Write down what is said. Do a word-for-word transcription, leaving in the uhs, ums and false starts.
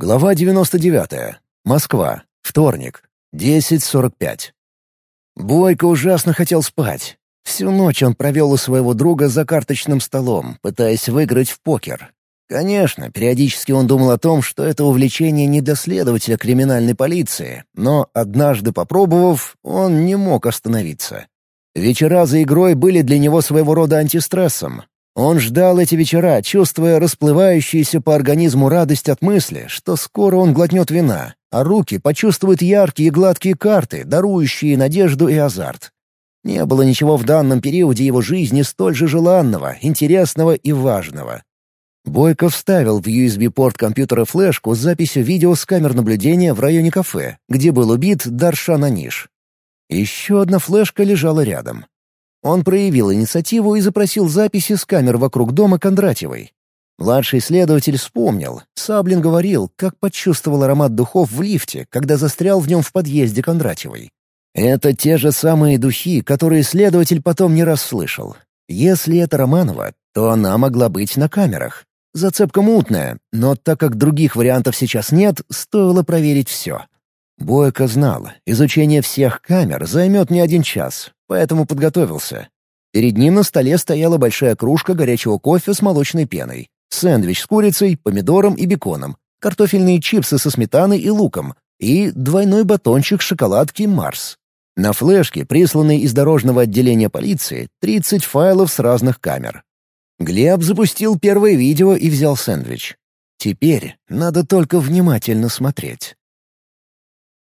Глава девяносто девятая. Москва. Вторник. десять сорок пять. Бойко ужасно хотел спать. Всю ночь он провел у своего друга за карточным столом, пытаясь выиграть в покер. Конечно, периодически он думал о том, что это увлечение не для следователя криминальной полиции, но, однажды попробовав, он не мог остановиться. Вечера за игрой были для него своего рода антистрессом. Он ждал эти вечера, чувствуя расплывающуюся по организму радость от мысли, что скоро он глотнет вина, а руки почувствуют яркие и гладкие карты, дарующие надежду и азарт. Не было ничего в данном периоде его жизни столь же желанного, интересного и важного. Бойко вставил в ю эс би-порт компьютера флешку с записью видео с камер наблюдения в районе кафе, где был убит Даршан Аниш. Еще одна флешка лежала рядом. Он проявил инициативу и запросил записи с камер вокруг дома Кондратьевой. Младший следователь вспомнил. Саблин говорил, как почувствовал аромат духов в лифте, когда застрял в нем в подъезде Кондратьевой. Это те же самые духи, которые следователь потом не раз слышал. Если это Романова, то она могла быть на камерах. Зацепка мутная, но так как других вариантов сейчас нет, стоило проверить все. Бойко знал, изучение всех камер займет не один час, поэтому подготовился. Перед ним на столе стояла большая кружка горячего кофе с молочной пеной, сэндвич с курицей, помидором и беконом, картофельные чипсы со сметаной и луком и двойной батончик шоколадки «Марс». На флешке, присланной из дорожного отделения полиции, тридцать файлов с разных камер. Глеб запустил первое видео и взял сэндвич. Теперь надо только внимательно смотреть.